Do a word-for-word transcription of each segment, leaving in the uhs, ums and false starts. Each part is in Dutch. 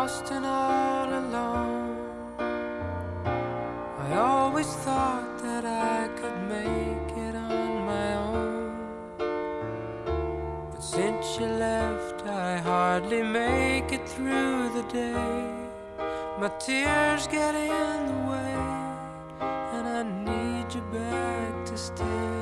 lost and all alone. I always thought that I could make it on my own, but since you left I hardly make it through the day. My tears get in the way and I need you back to stay.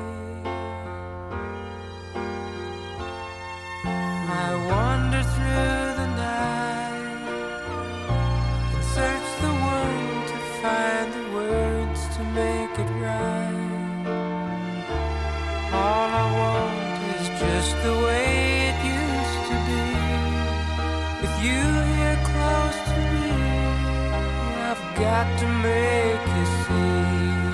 I wander through the night and search the world to find the words to make it right. All I want is just the way it used to be, with you here close to me. I've got to make you see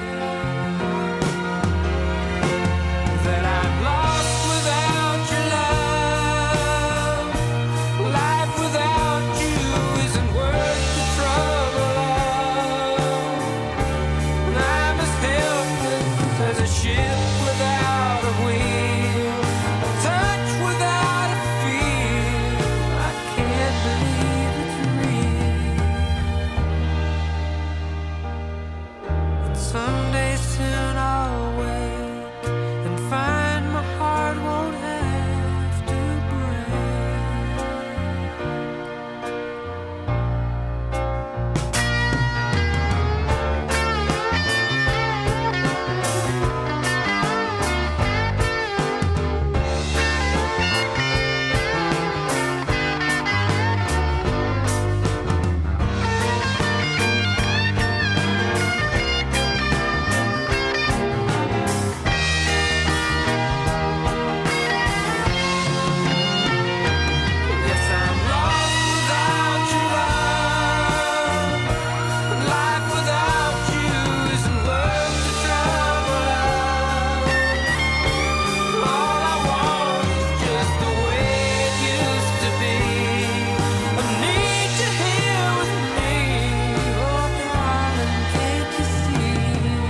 that I'm lost without your love. Life without you isn't worth the trouble of. And I'm as helpless as a ship without a wheel, a touch without a feel. I can't believe it's real. And someday soon I'll wake and find my heart won't have to break. Yes, I'm lost without your love. Life without you isn't worth the trouble of. All I want is just the way it used to be. I need you here with me. Oh, darling, can't you see?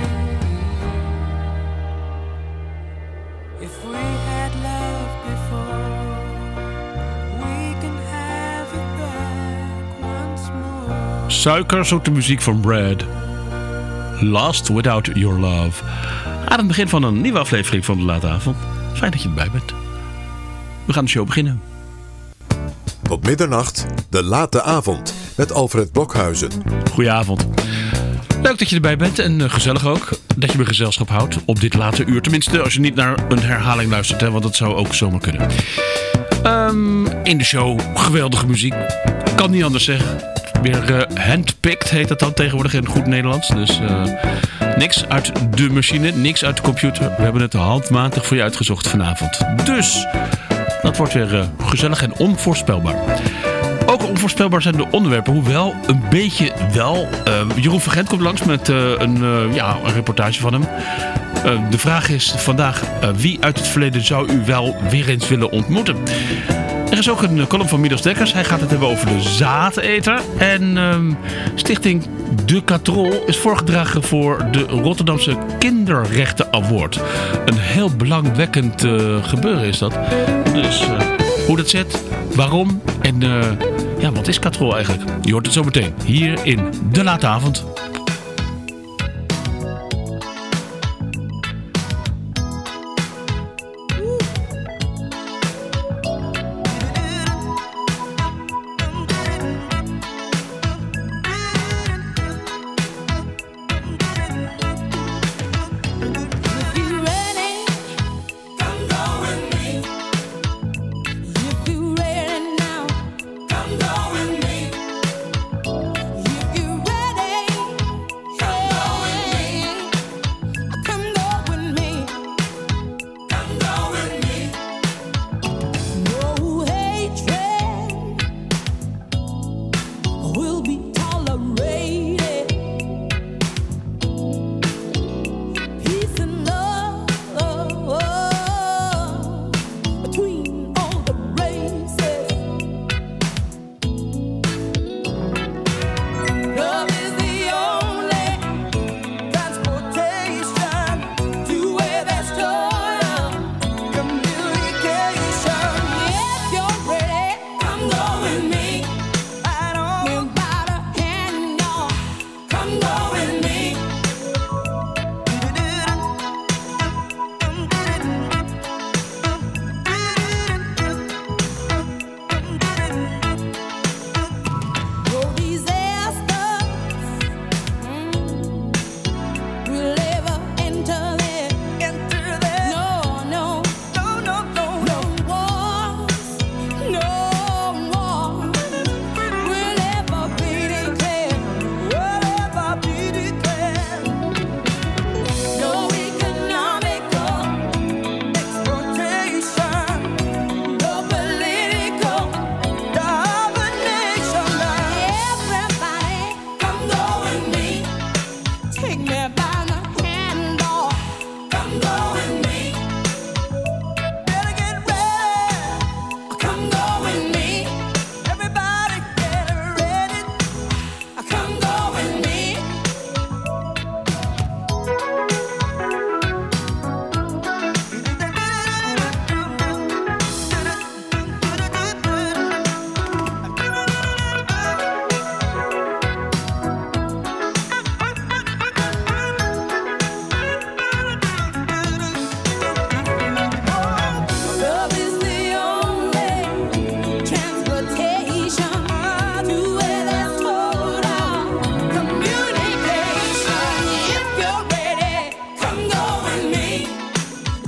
If we had loved before, we can have it back once more. Suikerzoete muziek van Brad. Lost Without Your Love. Aan het begin van een nieuwe aflevering van de Late Avond. Fijn dat je erbij bent. We gaan de show beginnen. Tot middernacht, de Late Avond, met Alfred Blokhuizen. Goedenavond. Leuk dat je erbij bent en uh, gezellig ook dat je me gezelschap houdt op dit late uur. Tenminste, als je niet naar een herhaling luistert, hè, want dat zou ook zomaar kunnen. Um, in de show geweldige muziek. Kan niet anders zeggen. Weer uh, handpicked heet dat dan tegenwoordig in goed Nederlands. Dus uh, niks uit de machine, niks uit de computer. We hebben het handmatig voor je uitgezocht vanavond. Dus dat wordt weer uh, gezellig en onvoorspelbaar. Ook onvoorspelbaar zijn de onderwerpen, hoewel een beetje wel. Uh, Jeroen van Gent komt langs met uh, een, uh, ja, een reportage van hem. Uh, de vraag is vandaag, uh, wie uit het verleden zou u wel weer eens willen ontmoeten? Er is ook een uh, column van Midas Dekkers. Hij gaat het hebben over de zaadeter. En uh, stichting De Katrol is voorgedragen voor de Rotterdamse Kinderrechten Award. Een heel belangwekkend uh, gebeuren is dat. Dus uh, hoe dat zit, waarom en uh, ja, wat is Katrol eigenlijk? Je hoort het zo meteen hier in De Late Avond. Come go with me. If you're ready.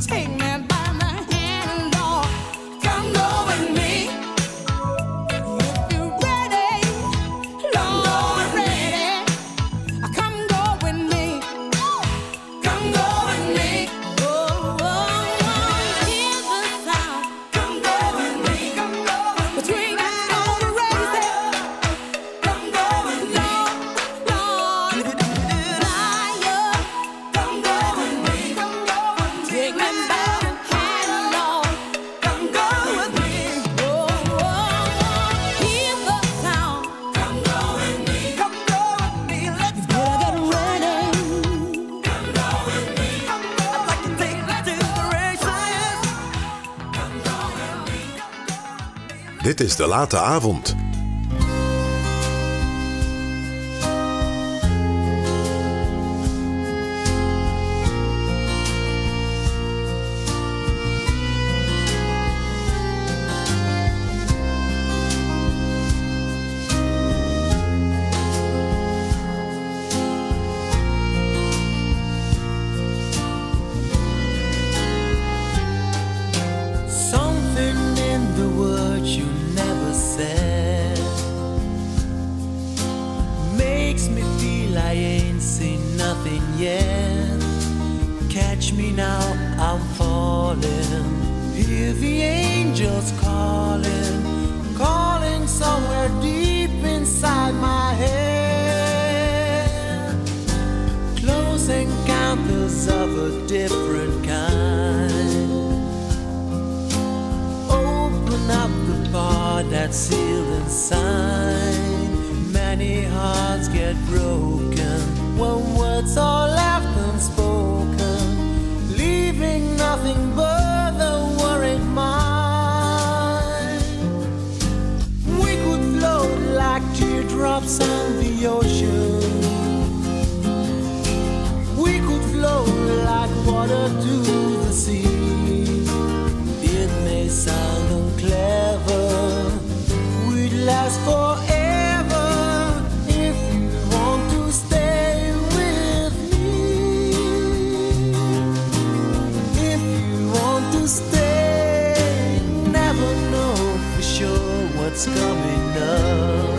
Take me by the hand, Lord. Come go with me. If you're ready, Lord, ready. Come go with me. Come go with me. Oh, oh, oh. Hear the sound. Come go with me. Come go with me. Between us on the race. Come go with me. Lord, Lord, higher. Come go with me. Come go with me. Take me by the hand, Lord. Come go with me. Oh, oh, oh. Hear the sound. Come go with me. Come go with me. Let's go. Get ready. Come go with me. I'd like to take you to the races. Come go with me. Dit is De Late Avond. Something in the words you never said makes me feel I ain't seen nothing yet. Catch me now, I'm falling. Hear the angels calling, calling somewhere deep inside my head. Close encounters of a different kind. Open up the part that's sealed inside. Many hearts get broken when words are left unspoken, leaving nothing but the worried mind. We could float like teardrops on the ocean. We could float like water to the sea. It may sound unclever, we'd last forever if you want to stay with me. If you want to stay, never know for sure what's coming up.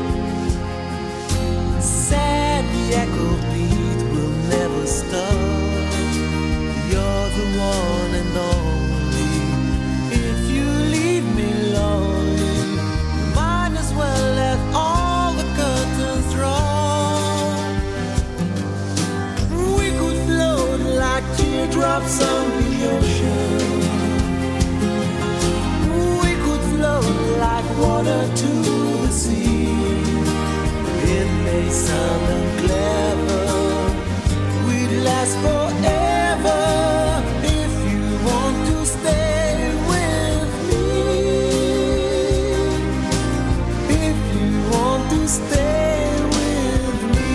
Sad the echo beat will never stop. You're the one and only. If you leave me lonely, might as well let all the curtains draw. We could float like teardrops on the ocean. We could float like water to the sea. It may sound unclever, we'd last forever if you want to stay with me. If you want to stay with me.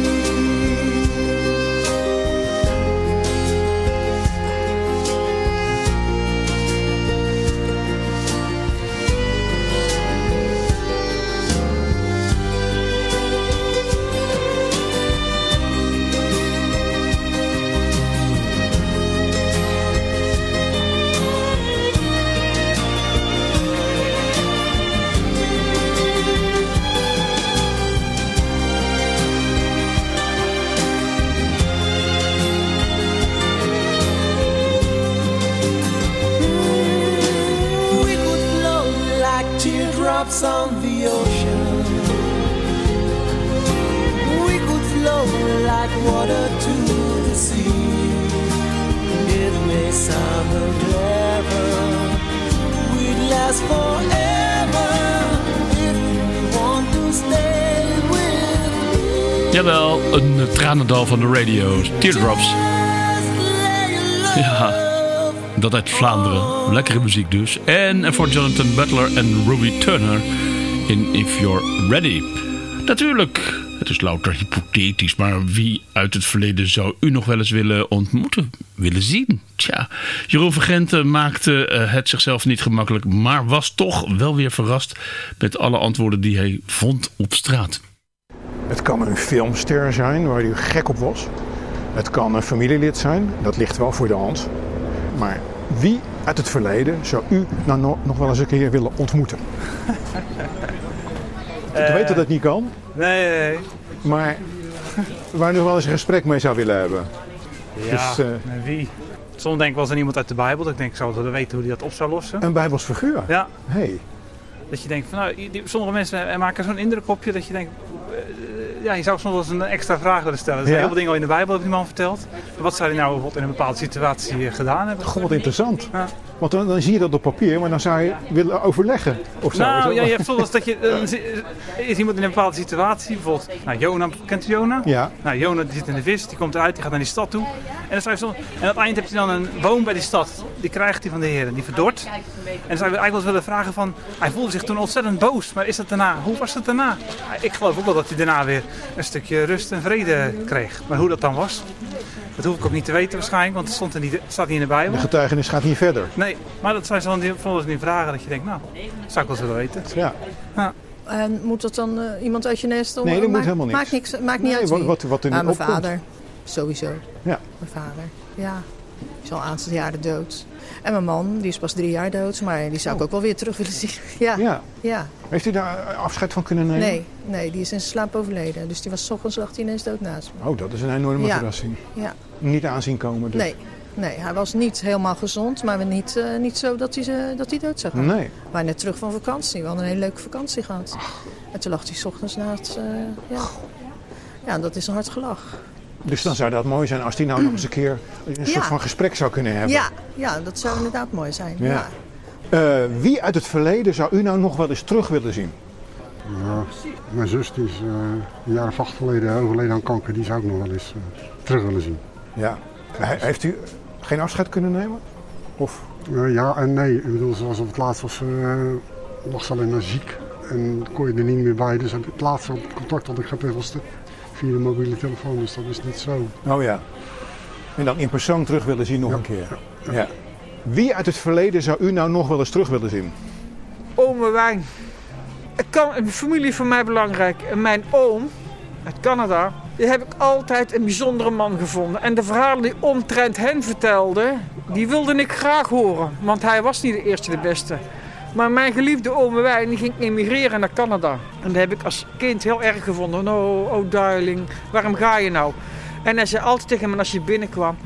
We could float like teardrops on the ocean. We could float like water to the sea. It may sound unclever, we'd last forever if you want to stay with me. Jawel, een uh, tranendal van de radio. Teardrops. Ja, dat uit Vlaanderen. Lekkere muziek dus. En voor Jonathan Butler en Ruby Turner in If You're Ready. Natuurlijk, het is louter hypothetisch, maar wie uit het verleden zou u nog wel eens willen ontmoeten, willen zien? Tja, Jeroen van Genten maakte uh, het zichzelf niet gemakkelijk, maar was toch wel weer verrast met alle antwoorden die hij vond op straat. Het kan een filmster zijn waar u gek op was. Het kan een familielid zijn, dat ligt wel voor de hand. maar wie uit het verleden zou u nou no- nog wel eens een keer willen ontmoeten? Ik weet dat het niet kan, Nee, nee, nee. maar waar u nog wel eens een gesprek mee zou willen hebben. Ja, Dus, uh, met wie? Soms denk ik wel eens aan iemand uit de Bijbel. Dat ik denk, ik zou wel weten hoe hij dat op zou lossen. Een Bijbels figuur. Ja, Hey. dat je denkt van, nou, die, sommige mensen maken zo'n indruk op je dat je denkt, uh, ja, je zou soms wel eens een extra vraag willen stellen. Er zijn Ja. heel veel dingen al in de Bijbel, heeft die man verteld. Maar wat zou hij nou bijvoorbeeld in een bepaalde situatie gedaan hebben? God, wat interessant. Ja. Want dan, dan zie je dat op papier, maar dan zou je willen overleggen. Of zo. Nou, Zo. ja, je hebt soms dat je, dan is iemand in een bepaalde situatie, bijvoorbeeld, nou, Jona, kent u Jona? Ja. Nou, Jona die zit in de vis, die komt eruit, die gaat naar die stad toe. En, dan zou je soms, en aan het eind heb je dan een boom bij die stad, die krijgt hij van de Heer, die verdort. En dan zou je eigenlijk wel eens willen vragen van, hij voelde zich toen ontzettend boos, maar is dat daarna, hoe was het daarna? Ik geloof ook wel dat hij daarna weer een stukje rust en vrede kreeg. Maar hoe dat dan was, dat hoef ik ook niet te weten waarschijnlijk, want het stond er niet, staat niet in de Bijbel. De getuigenis gaat niet verder. Nee, maar dat zijn zo'n die, volgens die vragen dat je denkt, nou, dat zou ik wel willen weten. Ja. Ja. En moet dat dan uh, iemand uit je nest? Om, Nee, dat moet maakt, helemaal niks. Maakt, niks, maakt niet Nee, uit wat, wie. wat, wat er nu Ah, mijn opkomt. vader, sowieso. Ja. Mijn vader, ja. Die is al een aantal jaren dood. En mijn man, die is pas drie jaar dood. Maar die zou ik Oh. ook wel weer terug willen zien. Ja, ja. Ja. Heeft u daar afscheid van kunnen nemen? Nee, nee, die is in zijn slaap overleden. Dus die was 's ochtends lag hij ineens dood naast me. Oh, dat is een enorme Ja. verrassing. Ja. Niet aanzien komen dus. Nee, nee, hij was niet helemaal gezond. Maar niet, uh, niet zo dat hij, uh, dat hij dood zou gaan. Nee. We waren net terug van vakantie. We hadden een hele leuke vakantie gehad. En toen lag hij 's ochtends naast. Uh, ja. ja, dat is een hard gelach. Dus dan zou dat mooi zijn als die nou nog eens een keer een Ja. soort van gesprek zou kunnen hebben. Ja, ja, dat zou inderdaad mooi zijn. Ja. Ja. Uh, wie uit het verleden zou u nou nog wel eens terug willen zien? Ja, mijn zus die is uh, een jaar of acht geleden overleden aan kanker. Die zou ik nog wel eens uh, terug willen zien. Ja. He- heeft u geen afscheid kunnen nemen? Of? Uh, ja en nee. Ik bedoel, zoals op het laatst was uh, lag ze alleen maar ziek. En kon je er niet meer bij. Dus het laatste contact dat ik heb was de, via de mobiele telefoon. Dus dat is niet zo. Oh ja. En dan in persoon terug willen zien nog Ja. een keer. Ja. Ja. Wie uit het verleden zou u nou nog wel eens terug willen zien? Ome Wijn. Het kan een familie voor mij belangrijk. En mijn oom uit Canada, die heb ik altijd een bijzondere man gevonden. En de verhalen die omtrent hen vertelde, die wilde ik graag horen. Want hij was niet de eerste de beste. Maar mijn geliefde ome Wijn, die ging emigreren naar Canada. En dat heb ik als kind heel erg gevonden. Oh, oh darling, waarom ga je nou? En hij zei altijd tegen me als je binnenkwam,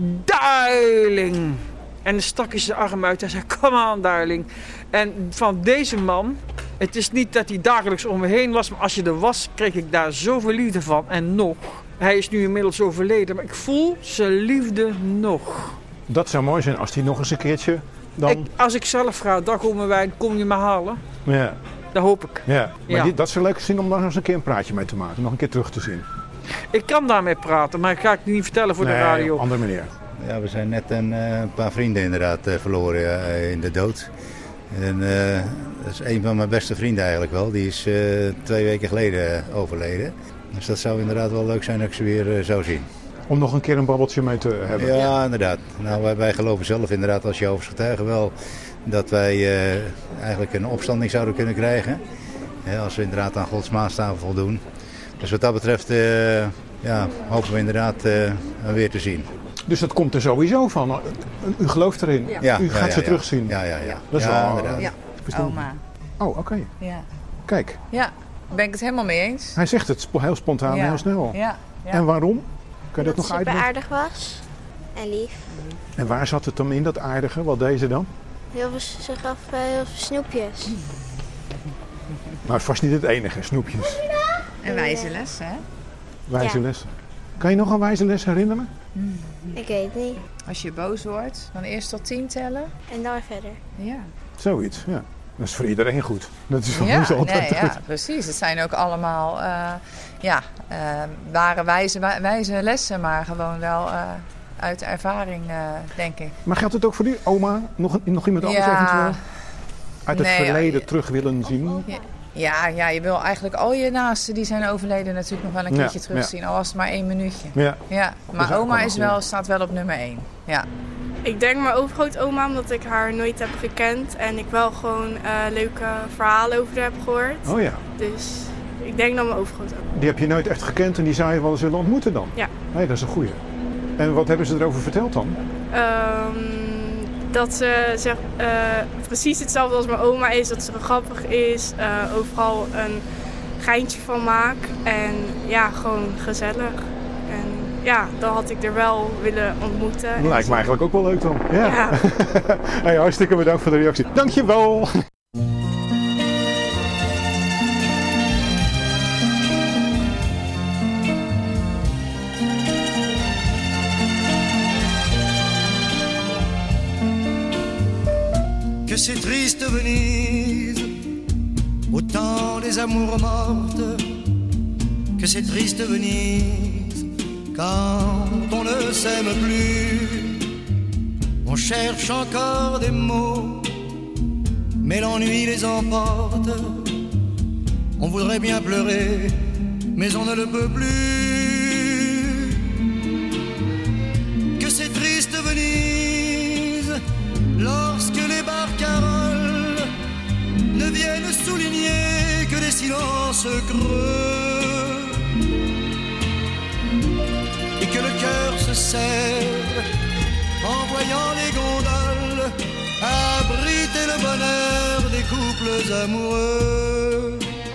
darling. En dan stak hij zijn arm uit en zei, come on darling. En van deze man, het is niet dat hij dagelijks om me heen was, maar als je er was, kreeg ik daar zoveel liefde van. En nog, hij is nu inmiddels overleden, maar ik voel zijn liefde nog. Dat zou mooi zijn als die nog eens een keertje dan... Ik, als ik zelf ga, dag om mijn wijn, kom je me halen? Ja. Dat hoop ik. Ja. Maar Ja. Die, dat zou leuk zijn om daar nog eens een keer een praatje mee te maken. Nog een keer terug te zien. Ik kan daarmee praten, maar dat ga ik niet vertellen voor nee, de radio. op andere manier. Ja, we zijn net een uh, paar vrienden inderdaad uh, verloren uh, in de dood. En uh, dat is een van mijn beste vrienden eigenlijk wel. Die is uh, twee weken geleden overleden. Dus dat zou inderdaad wel leuk zijn dat ik ze weer uh, zou zien. Om nog een keer een babbeltje mee te hebben. Ja, inderdaad. Nou, wij, wij geloven zelf inderdaad als Jehovah's getuigen wel dat wij uh, eigenlijk een opstanding zouden kunnen krijgen. Ja, als we inderdaad aan Gods maatstaven voldoen. Dus wat dat betreft uh, ja, hopen we inderdaad uh, hem weer te zien. Dus dat komt er sowieso van. U gelooft erin. Ja, U ja, gaat ja, ze ja. terugzien. Ja, ja, ja. Dat is ja, wel inderdaad. Ja, verstandig. oma. Oh, oké. Okay. Ja. Kijk, Ja, ben ik het helemaal mee eens. hij zegt het sp- heel spontaan, Ja. heel snel. Ja, ja. En waarom? Kan je dat nog super uitleggen? aardig was en lief. En waar zat het dan in, dat aardige? Wat deed ze dan? Heel veel, ze gaf eh, heel veel snoepjes. Maar vast niet het enige, snoepjes. En wijze les, hè? Wijze Ja. lessen. Kan je nog een wijze les herinneren? Ik weet het niet. Als je boos wordt, dan eerst tot tien tellen. En dan verder. Ja, Zoiets, ja. Dat is voor iedereen goed. Dat is, ja, dat is altijd nee, goed. ja precies. Het zijn ook allemaal uh, ja, uh, ware wijze, wijze lessen, maar gewoon wel uh, uit ervaring, uh, denk ik. Maar geldt het ook voor u, oma? Nog, nog iemand anders Ja. eventueel? Uit het Nee, verleden ja. terug willen zien? Ja, ja, ja, je wil eigenlijk al je naasten die zijn overleden natuurlijk nog wel een Ja, keertje terugzien. ja. Al was het maar één minuutje. Ja. Ja, is maar ook oma wel is goed. wel, staat wel op nummer één. Ja. Ik denk mijn overgrootoma, omdat ik haar nooit heb gekend en ik wel gewoon uh, leuke verhalen over haar heb gehoord. Oh ja. Dus ik denk dan mijn overgrootoma. Die heb je nooit echt gekend en die zou je wel eens willen ontmoeten dan? Ja. Nee, dat is een goeie. En wat hebben ze erover verteld dan? Um, dat ze zeg, uh, precies hetzelfde als mijn oma is. Dat ze grappig is, uh, overal een geintje van maakt. En ja, gewoon gezellig. En ja, dan had ik er wel willen ontmoeten. Dat lijkt me eigenlijk ook wel leuk dan. Ja. Ja. Hey, hartstikke bedankt voor de reactie. Dankjewel. Que c'est triste Venise, au temps des amours mortes. Que c'est triste Venise, quand on ne s'aime plus. On cherche encore des mots, mais l'ennui les emporte. On voudrait bien pleurer, mais on ne le peut plus. Que c'est triste Venise, lorsque les barcaroles ne viennent souligner que des silences creux, et que le cœur se serre en voyant les gondoles abriter le bonheur des couples amoureux.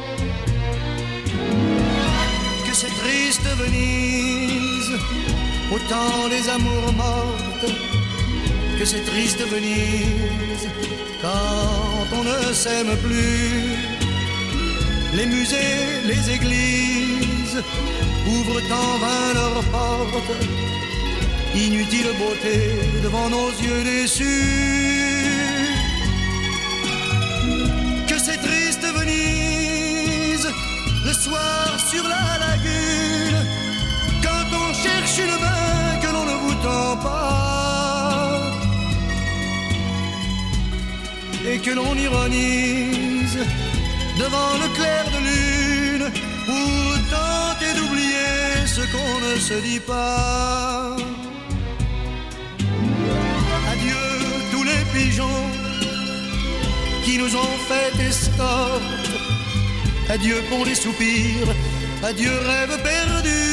Que c'est triste Venise, au temps des amours mortes. Que c'est triste Venise, quand on ne s'aime plus. Les musées, les églises ouvrent en vain leurs portes. Inutile beauté devant nos yeux déçus. Que c'est triste Venise, le soir sur la lagune, quand on cherche une main que l'on ne vous tend pas, et que l'on ironise devant le clair de lune pour tenter d'oublier ce qu'on ne se dit pas. Adieu tous les pigeons qui nous ont fait escorte. Adieu pour les soupirs, adieu rêve perdu.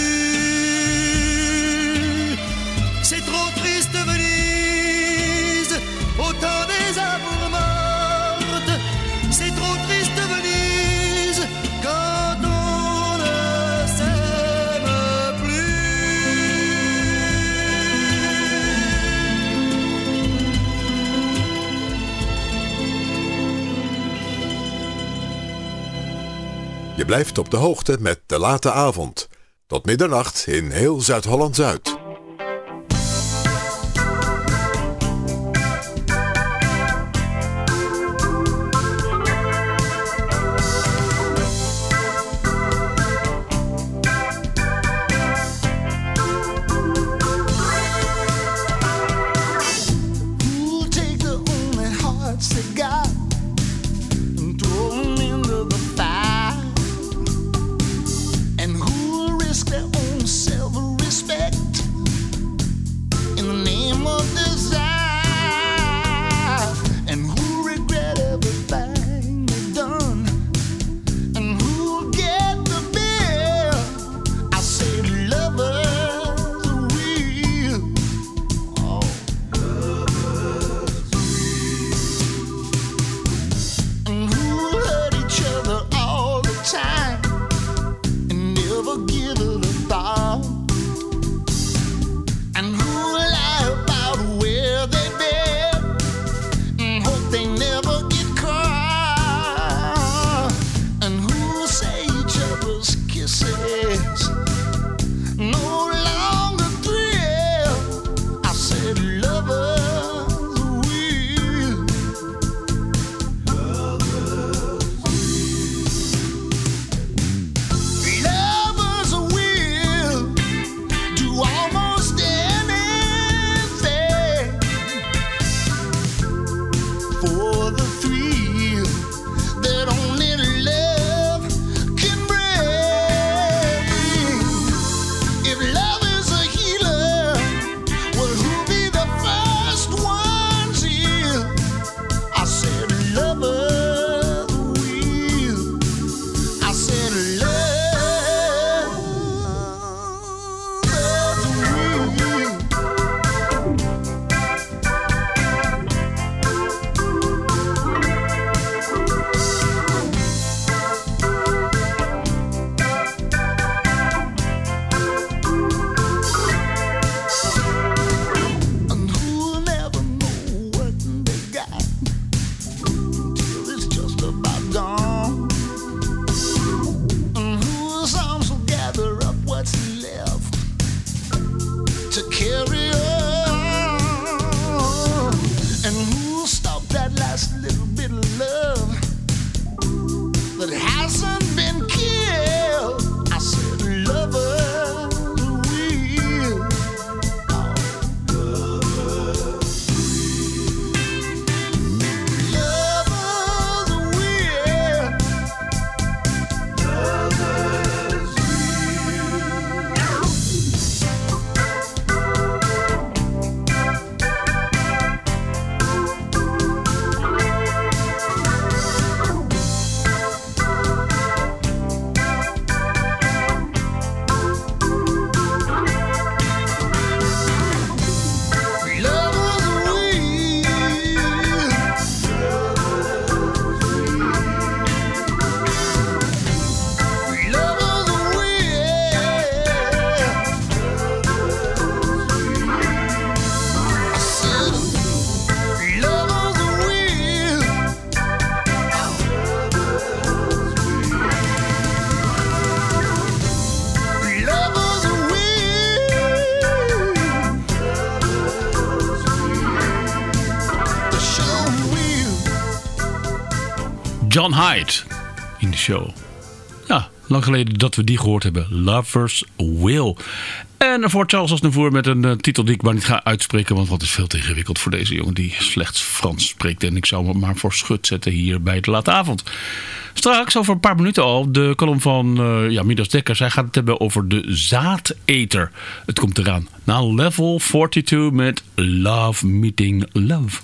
C'est trop triste Venise, au temps des amours mortes. C'est trop triste Venise, quand on ne s'aime plus. Je blijft op de hoogte met De Late Avond. Tot middernacht in heel Zuid-Holland-Zuid. Their own self-respect John Hyde in de show. Ja, lang geleden dat we die gehoord hebben. Lover's Will. En voor Charles Aznavour met een uh, titel die ik maar niet ga uitspreken. Want wat is veel te ingewikkeld voor deze jongen die slechts Frans spreekt. En ik zou me maar voor schut zetten hier bij de late avond. Straks, over een paar minuten al, de column van uh, ja, Midas Dekkers. Hij gaat het hebben over de zaadeter. Het komt eraan. Na Level tweeënveertig met Love Meeting Love.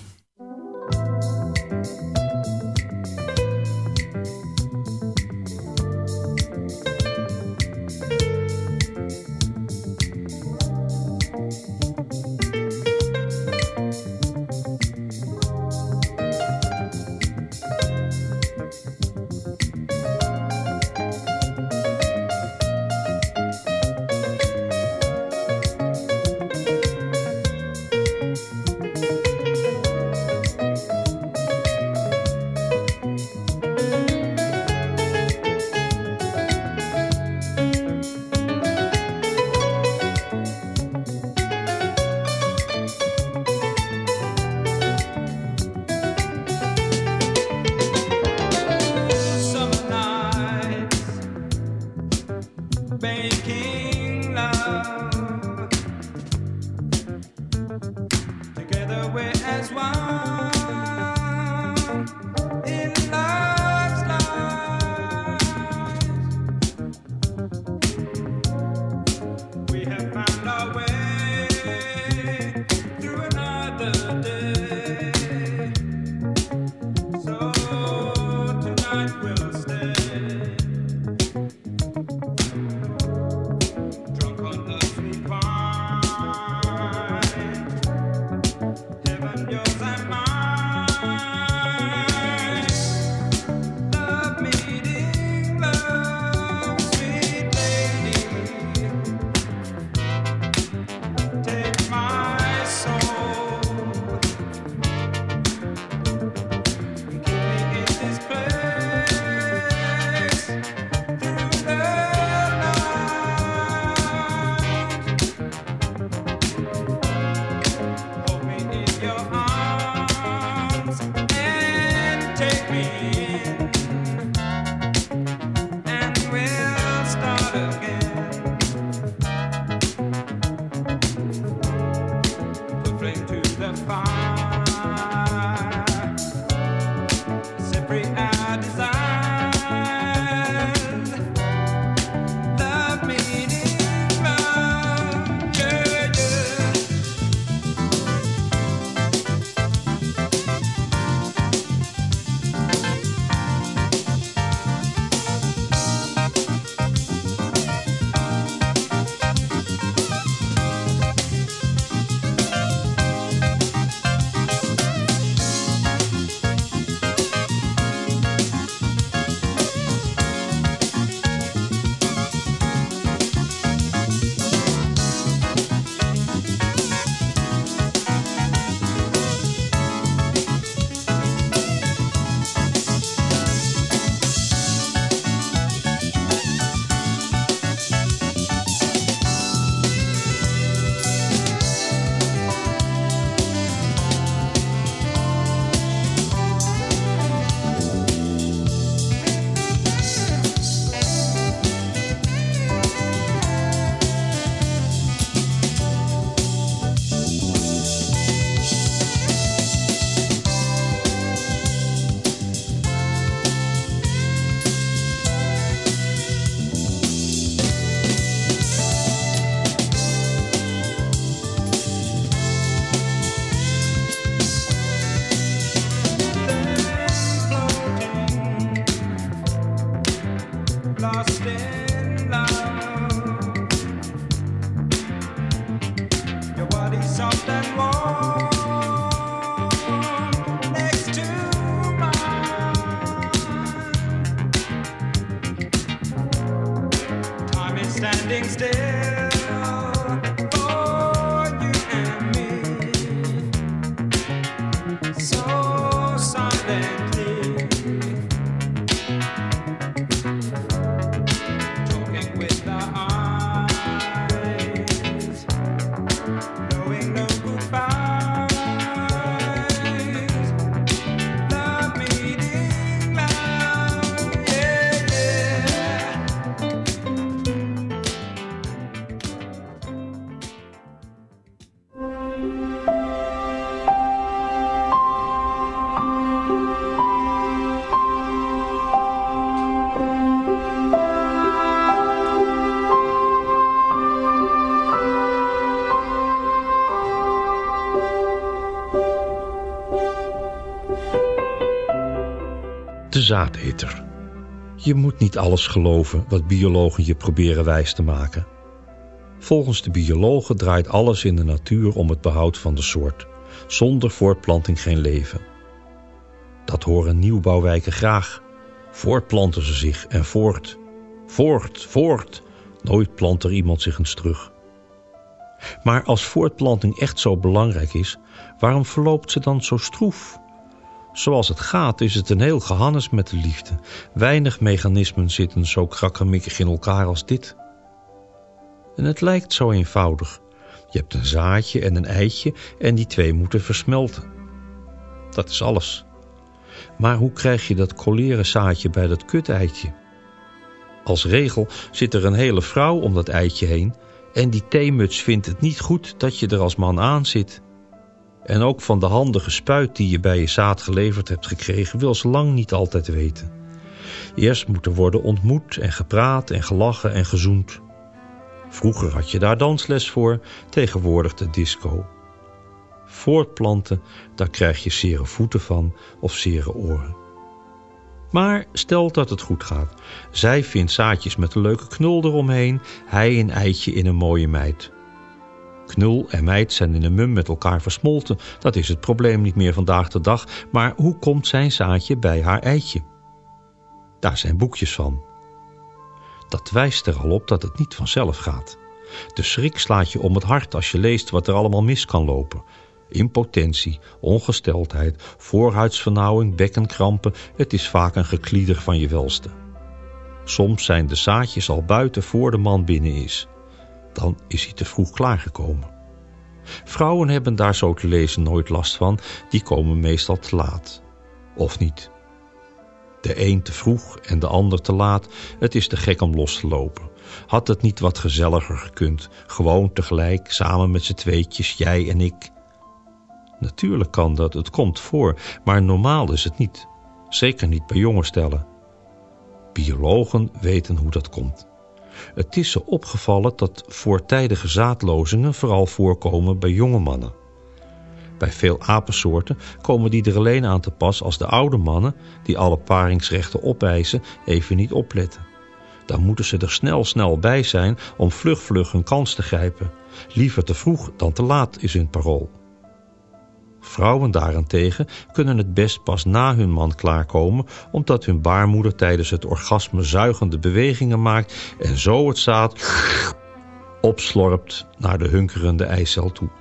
Love meeting love. De zaadeter. Je moet niet alles geloven wat biologen je proberen wijs te maken. Volgens de biologen draait alles in de natuur om het behoud van de soort. Zonder voortplanting geen leven. Dat horen nieuwbouwwijken graag. Voortplanten ze zich en voort. Voort, voort. Nooit plant er iemand zich eens terug. Maar als voortplanting echt zo belangrijk is, waarom verloopt ze dan zo stroef? Zoals het gaat is het een heel gehannes met de liefde. Weinig mechanismen zitten zo krakkemikkig in elkaar als dit. En het lijkt zo eenvoudig. Je hebt een zaadje en een eitje en die twee moeten versmelten. Dat is alles. Maar hoe krijg je dat koleren zaadje bij dat kuteitje? Als regel zit er een hele vrouw om dat eitje heen en die theemuts vindt het niet goed dat je er als man aan zit. En ook van de handige spuit die je bij je zaad geleverd hebt gekregen wil ze lang niet altijd weten. Eerst moet er worden ontmoet en gepraat en gelachen en gezoend. Vroeger had je daar dansles voor, tegenwoordig de disco. Voortplanten, daar krijg je zere voeten van of zere oren. Maar stel dat het goed gaat. Zij vindt zaadjes met een leuke knul eromheen, hij een eitje in een mooie meid. Knul en meid zijn in een mum met elkaar versmolten. Dat is het probleem niet meer vandaag de dag. Maar hoe komt zijn zaadje bij haar eitje? Daar zijn boekjes van. Dat wijst er al op dat het niet vanzelf gaat. De schrik slaat je om het hart als je leest wat er allemaal mis kan lopen. Impotentie, ongesteldheid, voorhuidsvernauwing, bekkenkrampen. Het is vaak een geklieder van je welste. Soms zijn de zaadjes al buiten voor de man binnen is. Dan is hij te vroeg klaargekomen. Vrouwen hebben daar zo te lezen nooit last van, die komen meestal te laat. Of niet. De een te vroeg en de ander te laat, het is te gek om los te lopen. Had het niet wat gezelliger gekund, gewoon tegelijk, samen met z'n tweetjes, jij en ik? Natuurlijk kan dat, het komt voor, maar normaal is het niet. Zeker niet bij jonge stellen. Biologen weten hoe dat komt. Het is ze opgevallen dat voortijdige zaadlozingen vooral voorkomen bij jonge mannen. Bij veel apensoorten komen die er alleen aan te pas als de oude mannen, die alle paringsrechten opeisen, even niet opletten. Dan moeten ze er snel snel bij zijn om vlug vlug hun kans te grijpen. Liever te vroeg dan te laat is hun parool. Vrouwen daarentegen kunnen het best pas na hun man klaarkomen, omdat hun baarmoeder tijdens het orgasme zuigende bewegingen maakt en zo het zaad opslorpt naar de hunkerende eicel toe.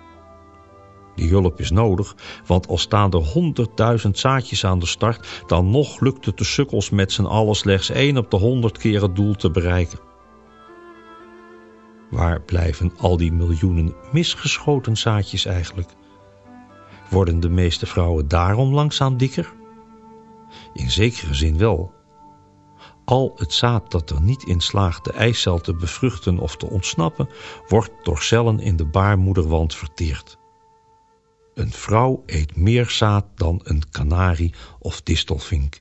Die hulp is nodig, want al staan er honderdduizend zaadjes aan de start, dan nog lukt het de sukkels met z'n allen slechts één op de honderd keer het doel te bereiken. Waar blijven al die miljoenen misgeschoten zaadjes eigenlijk? Worden de meeste vrouwen daarom langzaam dikker? In zekere zin wel. Al het zaad dat er niet in slaagt de eicel te bevruchten of te ontsnappen, wordt door cellen in de baarmoederwand verteerd. Een vrouw eet meer zaad dan een kanarie of distelvink.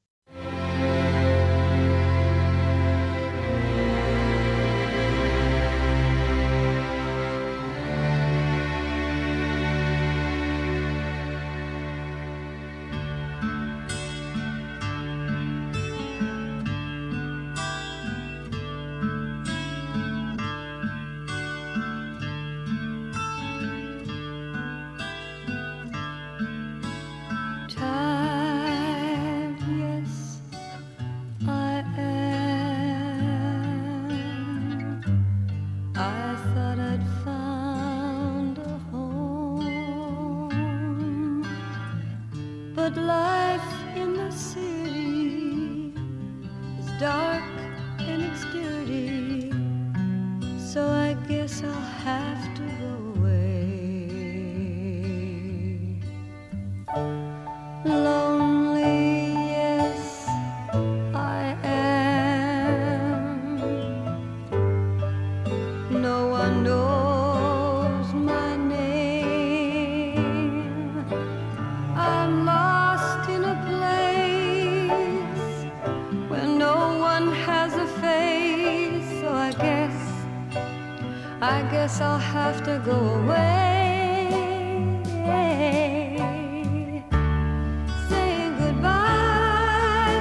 But life in the city is dark and it's dirty, so I guess I'll have to go away. Lonely, yes, I am. No one knows my name. I'm lost in a place where no one has a face, so I guess, I guess I'll have to go away. Saying goodbye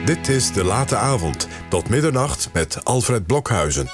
Dit is De Late Avond, tot middernacht met Alfred Blokhuizen.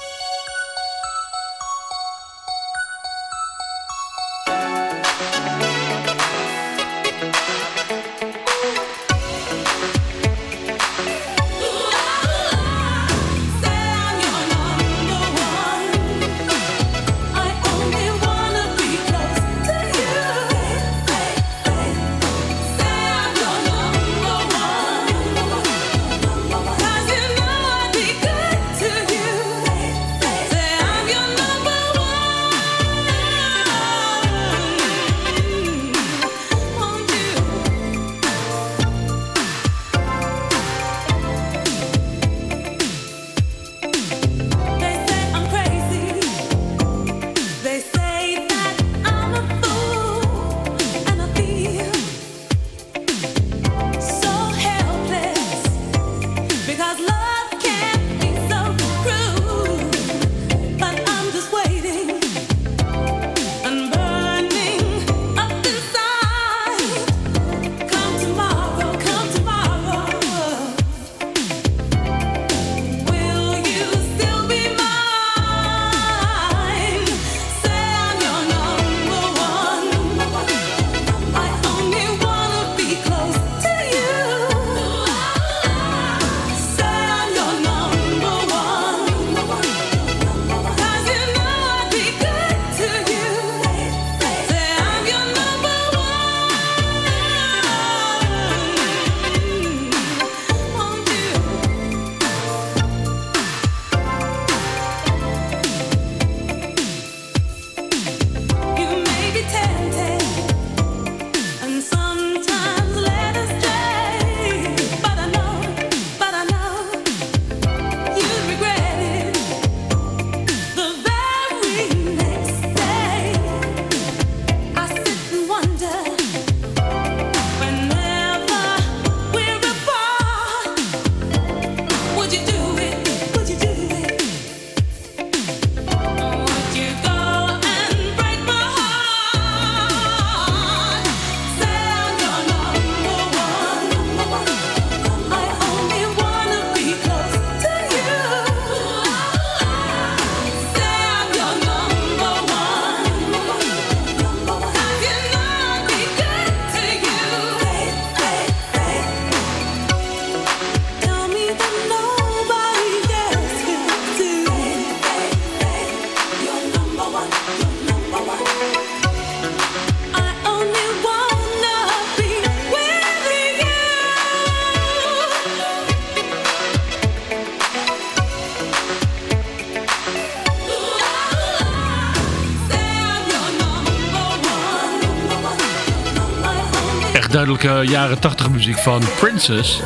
Duidelijke jaren tachtig muziek van Princess.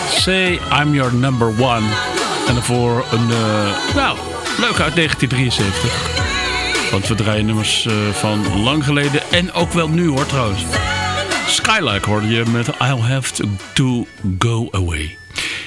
Say I'm Your Number One. En daarvoor een, uh, nou, leuke uit negentien drieënzeventig. Want we draaien nummers uh, van lang geleden en ook wel nu hoor trouwens. Skylark hoorde je met I'll Have to, to Go Away.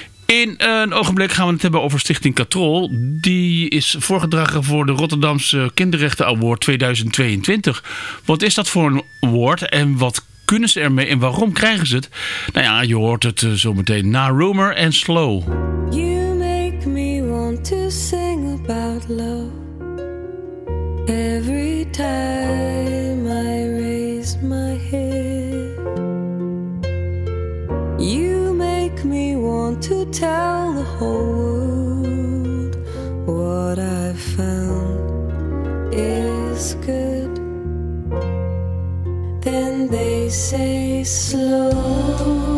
In een ogenblik gaan we het hebben over Stichting Katrol. Die is voorgedragen voor de Rotterdamse Kinderrechten Award tweeduizend tweeëntwintig. Wat is dat voor een award en wat kunnen ze ermee en waarom krijgen ze het? Nou ja, je hoort het uh, zo meteen na Rumor en Slow. You make me want to sing about love every time I raise my head. You make me want to tell the whole world what I've found is good. Then they say slow,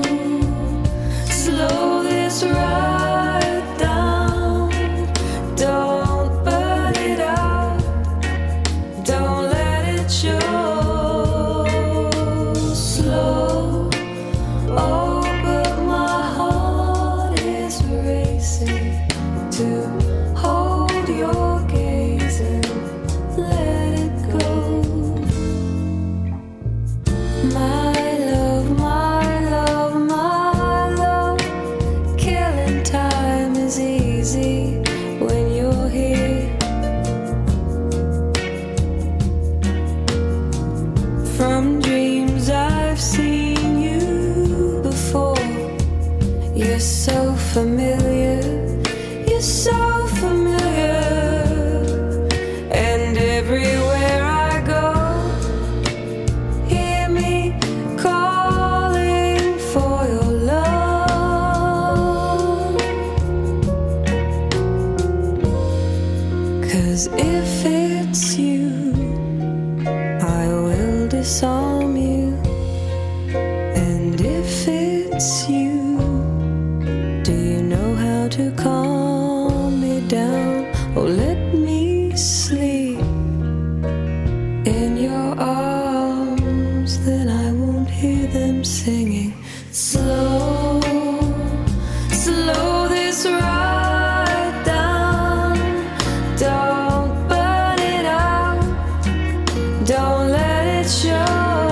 slow this ride down. Don't burn it out, don't let it show. Slow, oh but my heart is racing to hold your gaze and let it go. My love, my love. You're so familiar, you're so familiar, and everywhere I go, hear me calling for your love. 'Cause if it's you, I will disarm you, and if it's you, do you know how to calm me down? Oh, let me sleep in your arms, then I won't hear them singing. Slow, slow this right down. Don't burn it out. Don't let it show.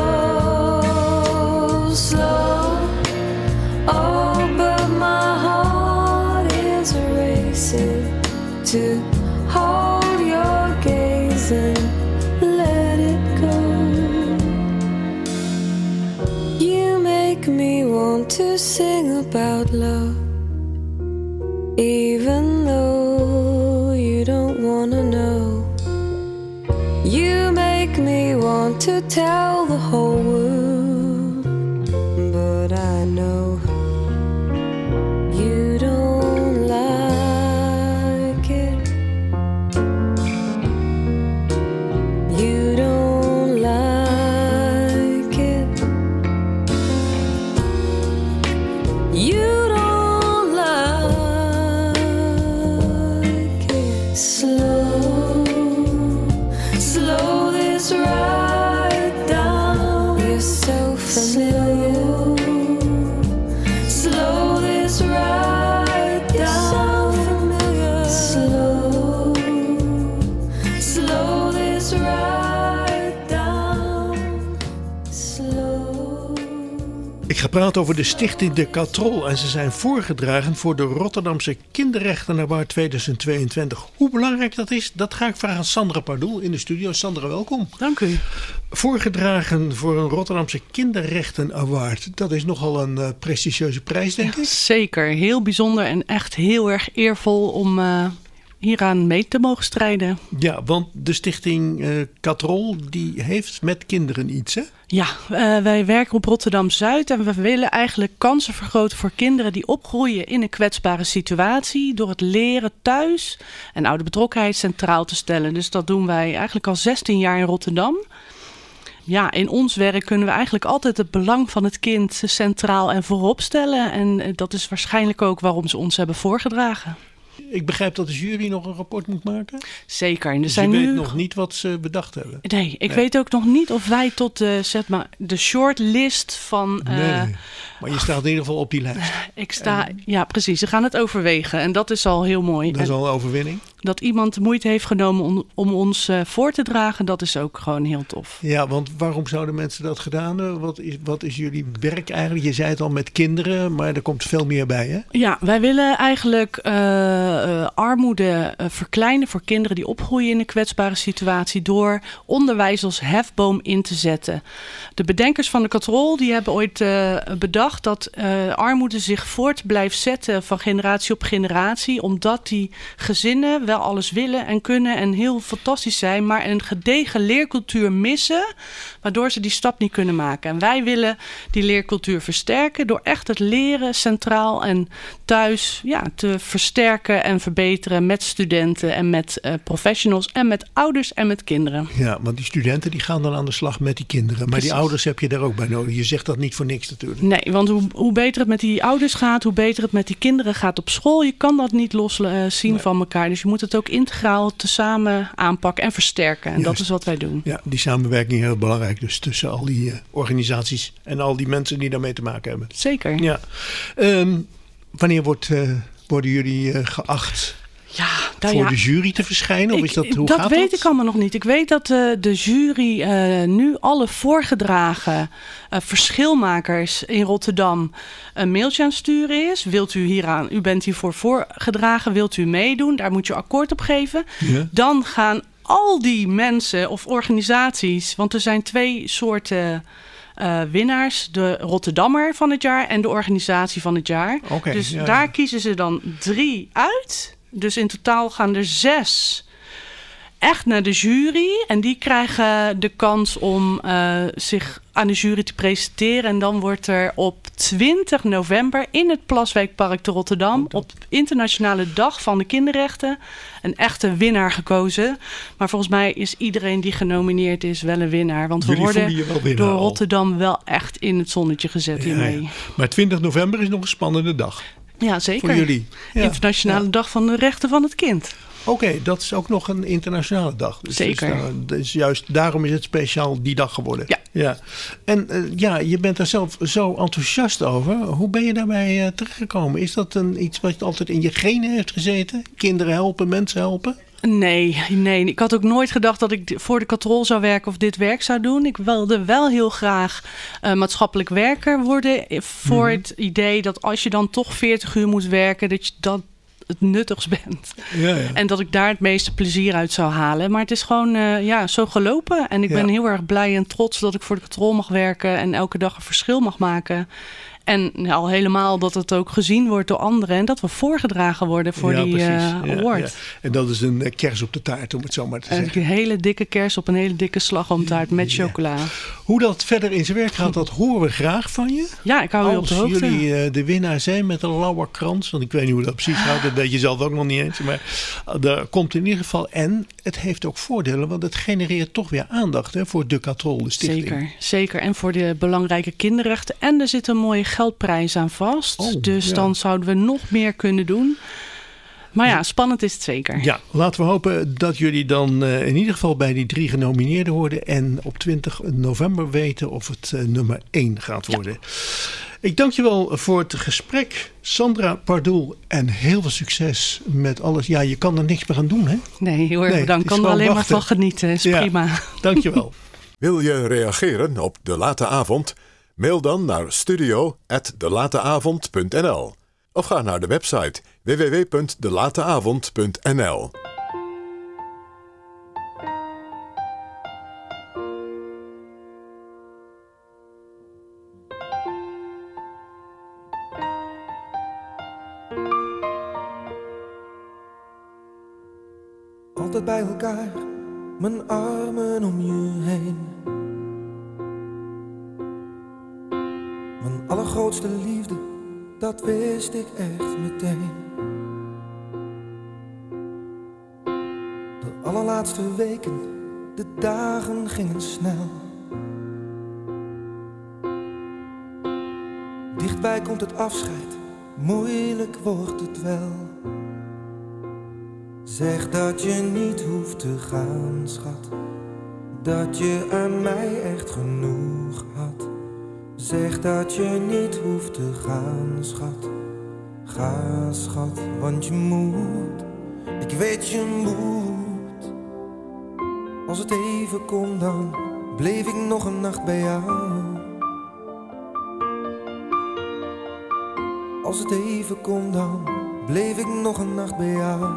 Slow, oh, but my heart is racing to hold your gaze and let it go. You make me want to sing about love, even though you don't wanna know. You make me want to tell the whole world, but I know you don't like it. You don't like it. You don't like it. Slow, slow this right down. You're so familiar. Slow this right down. Slow, slow this right down. Slow. Ik ga praten over de stichting De Katrol en ze zijn voorgedragen voor de Rotterdamse Kinderrechten Award tweeduizend tweeëntwintig. Hoe belangrijk dat is, dat ga ik vragen aan Sandra Pardoel in de studio. Sandra, welkom. Dank u. Voorgedragen voor een Rotterdamse Kinderrechten Award. Dat is nogal een uh, prestigieuze prijs, denk Ja, ik. zeker, heel bijzonder en echt heel erg eervol om uh, hieraan mee te mogen strijden. Ja, want de stichting uh, Katrol die heeft met kinderen iets, hè? Ja, uh, wij werken op Rotterdam-Zuid en we willen eigenlijk kansen vergroten voor kinderen die opgroeien in een kwetsbare situatie door het leren thuis en ouderbetrokkenheid centraal te stellen. Dus dat doen wij eigenlijk al zestien jaar in Rotterdam. Ja, in ons werk kunnen we eigenlijk altijd het belang van het kind centraal en voorop stellen. En dat is waarschijnlijk ook waarom ze ons hebben voorgedragen. Ik begrijp dat de jury nog een rapport moet maken. Zeker. En er Dus zijn je weet nu nog niet wat ze bedacht hebben. Nee, ik Nee. weet ook nog niet of wij tot de, zeg maar, de shortlist van... Uh, Nee, maar je staat in ieder geval op die lijst. Ik sta, ja precies, ze gaan het overwegen en dat is al heel mooi. Dat is En al een overwinning. dat iemand de moeite heeft genomen om, om ons uh, voor te dragen, dat is ook gewoon heel tof. Ja, want waarom zouden mensen dat gedaan hebben? Wat is, wat is jullie werk eigenlijk? Je zei het al met kinderen, maar er komt veel meer bij, hè? Ja, wij willen eigenlijk uh, uh, armoede uh, verkleinen voor kinderen die opgroeien in een kwetsbare situatie door onderwijs als hefboom in te zetten. De bedenkers van de Katrol die hebben ooit uh, bedacht dat uh, armoede zich voort blijft zetten van generatie op generatie, omdat die gezinnen wel alles willen en kunnen en heel fantastisch zijn, maar een gedegen leercultuur missen, waardoor ze die stap niet kunnen maken. En wij willen die leercultuur versterken door echt het leren centraal en thuis ja, te versterken en verbeteren met studenten en met uh, professionals en met ouders en met kinderen. Ja, want die studenten die gaan dan aan de slag met die kinderen. Maar Precies. die ouders heb je daar ook bij nodig. Je zegt dat niet voor niks natuurlijk. Nee, want hoe, hoe beter het met die ouders gaat, hoe beter het met die kinderen gaat op school. Je kan dat niet los uh, zien nee. van elkaar. Dus je moet het ook integraal tezamen aanpakken en versterken. En Juist. Dat is wat wij doen. Ja, die samenwerking is heel belangrijk dus tussen al die uh, organisaties en al die mensen die daarmee te maken hebben. Zeker. Ja. Um, wanneer wordt, uh, worden jullie uh, geacht ja, nou voor ja, de jury te verschijnen? Of ik, is dat, hoe dat gaat weet dat? ik allemaal nog niet. Ik weet dat uh, de jury uh, nu alle voorgedragen uh, verschilmakers in Rotterdam een mailtje aan het sturen is. Wilt u hieraan, u bent hiervoor voorgedragen, wilt u meedoen? Daar moet je akkoord op geven. Ja. Dan gaan al die mensen of organisaties, want er zijn twee soorten uh, winnaars. De Rotterdammer van het jaar en de organisatie van het jaar. Okay, dus ja, daar ja. kiezen ze dan drie uit. Dus in totaal gaan er zes echt naar de jury. En die krijgen de kans om uh, zich aan de jury te presenteren. En dan wordt er op twintig november in het Plaswijkpark te Rotterdam... op Internationale Dag van de Kinderrechten... een echte winnaar gekozen. Maar volgens mij is iedereen die genomineerd is wel een winnaar. Want we Jullie worden voelen je wel winnaar door al. Rotterdam wel echt in het zonnetje gezet Ja, hiermee. ja. Maar twintig november is nog een spannende dag. Ja, zeker. Voor jullie. Ja. Internationale Dag van de Rechten van het Kind. Oké, okay, dat is ook nog een internationale dag. Dus Zeker. Dus, uh, dus juist daarom is het speciaal die dag geworden. Ja. ja. En uh, ja, je bent daar zelf zo enthousiast over. Hoe ben je daarbij uh, terechtgekomen? Is dat een, iets wat altijd in je genen heeft gezeten? Kinderen helpen, mensen helpen? Nee, nee, ik had ook nooit gedacht dat ik voor de Katrol zou werken of dit werk zou doen. Ik wilde wel heel graag uh, maatschappelijk werker worden. Voor mm-hmm. het idee dat als je dan toch veertig uur moet werken, dat je dat het nuttigst bent. Ja, ja. En dat ik daar het meeste plezier uit zou halen. Maar het is gewoon uh, ja, zo gelopen. En ik ja. ben heel erg blij en trots dat ik voor de Katrol mag werken en elke dag een verschil mag maken. En ja, al helemaal dat het ook gezien wordt door anderen. En dat we voorgedragen worden voor ja, die uh, ja, award. Ja. En dat is een kers op de taart, om het zo maar te zeggen. Een hele dikke kers op een hele dikke slagroomtaart met ja. chocola. Hoe dat verder in zijn werk gaat, dat horen we graag van je. Ja, ik hou je op de hoogte. Als jullie uh, de winnaar zijn met een lauwerkrans. Want ik weet niet hoe dat precies gaat. Dat weet je zelf ook nog niet eens. Maar uh, er komt in ieder geval. En het heeft ook voordelen. Want het genereert toch weer aandacht hè, voor de Katrol, de stichting. Zeker, zeker. En voor de belangrijke kinderrechten. En er zit een mooie geldprijs aan vast. Oh, dus ja. dan zouden we nog meer kunnen doen. Maar ja, spannend is het zeker. Ja, laten we hopen dat jullie dan uh, in ieder geval bij die drie genomineerden worden. En op twintig november weten of het uh, nummer één gaat worden. Ja. Ik dank je wel voor het gesprek, Sandra Pardoel. En heel veel succes met alles. Ja, je kan er niks meer aan doen, hè? Nee, heel erg nee, bedankt. Ik kan er alleen wachten. maar van genieten. Is ja, prima. Dank je wel. Wil je reageren op De Late Avond? Mail dan naar studio at delateavond punt n l of ga naar de website w w w punt delateavond punt n l. Altijd bij elkaar, mijn armen om je heen. Mijn allergrootste liefde, dat wist ik echt meteen. De allerlaatste weken, de dagen gingen snel. Dichtbij komt het afscheid, moeilijk wordt het wel. Zeg dat je niet hoeft te gaan, schat. Dat je aan mij echt genoeg had. Zeg dat je niet hoeft te gaan, schat. Ga, schat, want je moet. Ik weet je moet. Als het even kon, dan bleef ik nog een nacht bij jou. Als het even kon, dan bleef ik nog een nacht bij jou.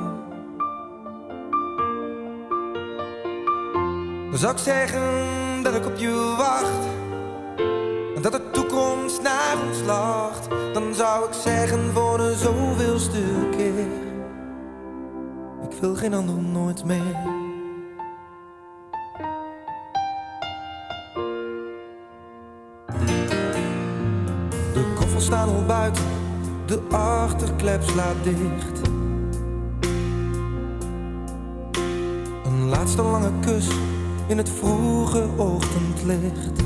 Dan zou ik zeggen dat ik op je wacht. En dat de toekomst naar ons lacht. Dan zou ik zeggen voor de zoveelste keer. Ik wil geen ander nooit meer. De koffers staan al buiten. De achterklep slaat dicht. Een laatste lange kus in het vroege ochtendlicht.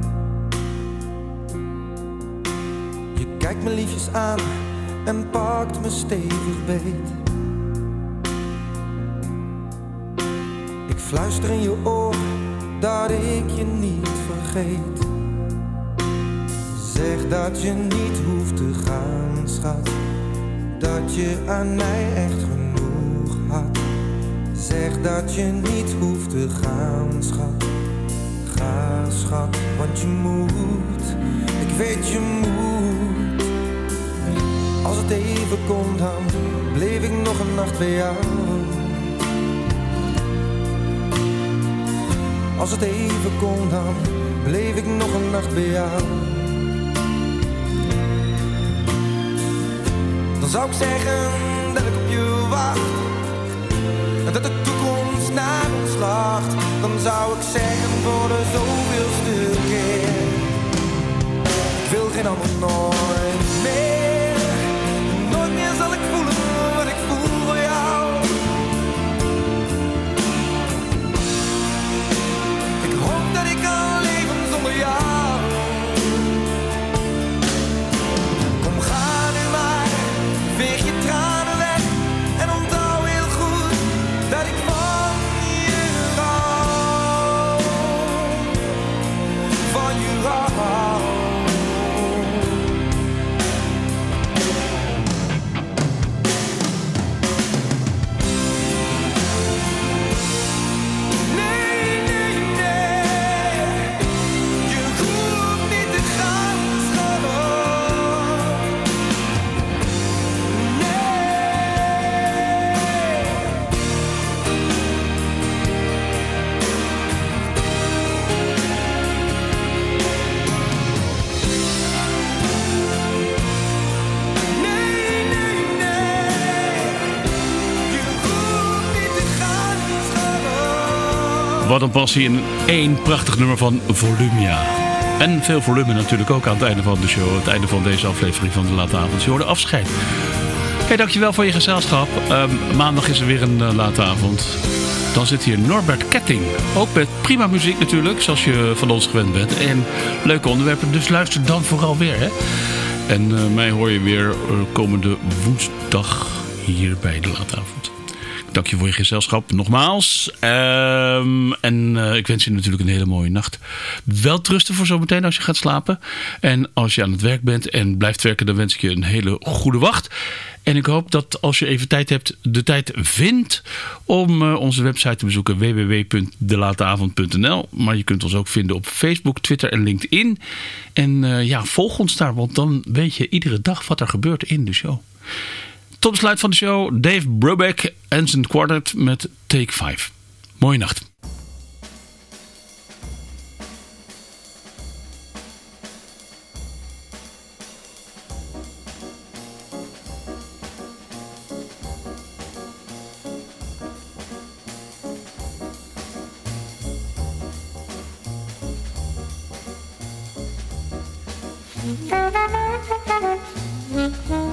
Je kijkt me liefjes aan en pakt me stevig beet. Ik fluister in je oor dat ik je niet vergeet. Zeg dat je niet hoeft te gaan, schat. Dat je aan mij echt genoeg had. Zeg dat je niet hoeft te gaan, schat. Ga, schat, want je moet. Ik weet je moet. Als het even kon, dan bleef ik nog een nacht bij jou. Als het even kon, dan bleef ik nog een nacht bij jou. Dan zou ik zeggen dat ik op je wacht en dat de toekomst naar ons lacht. Dan zou ik zeggen voor de zoveelste keer: ik wil geen ander nooit meer. Nooit meer zal ik voelen wat ik voel voor jou. Ik hoop dat ik kan leven zonder jou. Kom, ga nu maar, veeg je tranen weg en onthoud heel goed dat ik van je hou. Van je hou. Wat een passie in één prachtig nummer van Volumia. En veel volume natuurlijk ook aan het einde van de show. Het einde van deze aflevering van de Late Avond. Je hoorde afscheid. Hey, dankjewel voor je gezelschap. Um, maandag is er weer een uh, Late Avond. Dan zit hier Norbert Ketting. Ook met prima muziek natuurlijk, zoals je van ons gewend bent. En leuke onderwerpen, dus luister dan vooral weer. Hè? En uh, mij hoor je weer uh, komende woensdag hier bij de Late Avond. Dank je voor je gezelschap, nogmaals. Um, en uh, ik wens je natuurlijk een hele mooie nacht. Wel trusten voor zometeen als je gaat slapen. En als je aan het werk bent en blijft werken, dan wens ik je een hele goede wacht. En ik hoop dat als je even tijd hebt, de tijd vindt om uh, onze website te bezoeken. w w w punt de late avond punt n l. Maar je kunt ons ook vinden op Facebook, Twitter en LinkedIn. En uh, ja, volg ons daar, want dan weet je iedere dag wat er gebeurt in de show. Tot besluit van de show, Dave Brubeck en zijn quartet met Take vijf. Mooie nacht. Mm-hmm.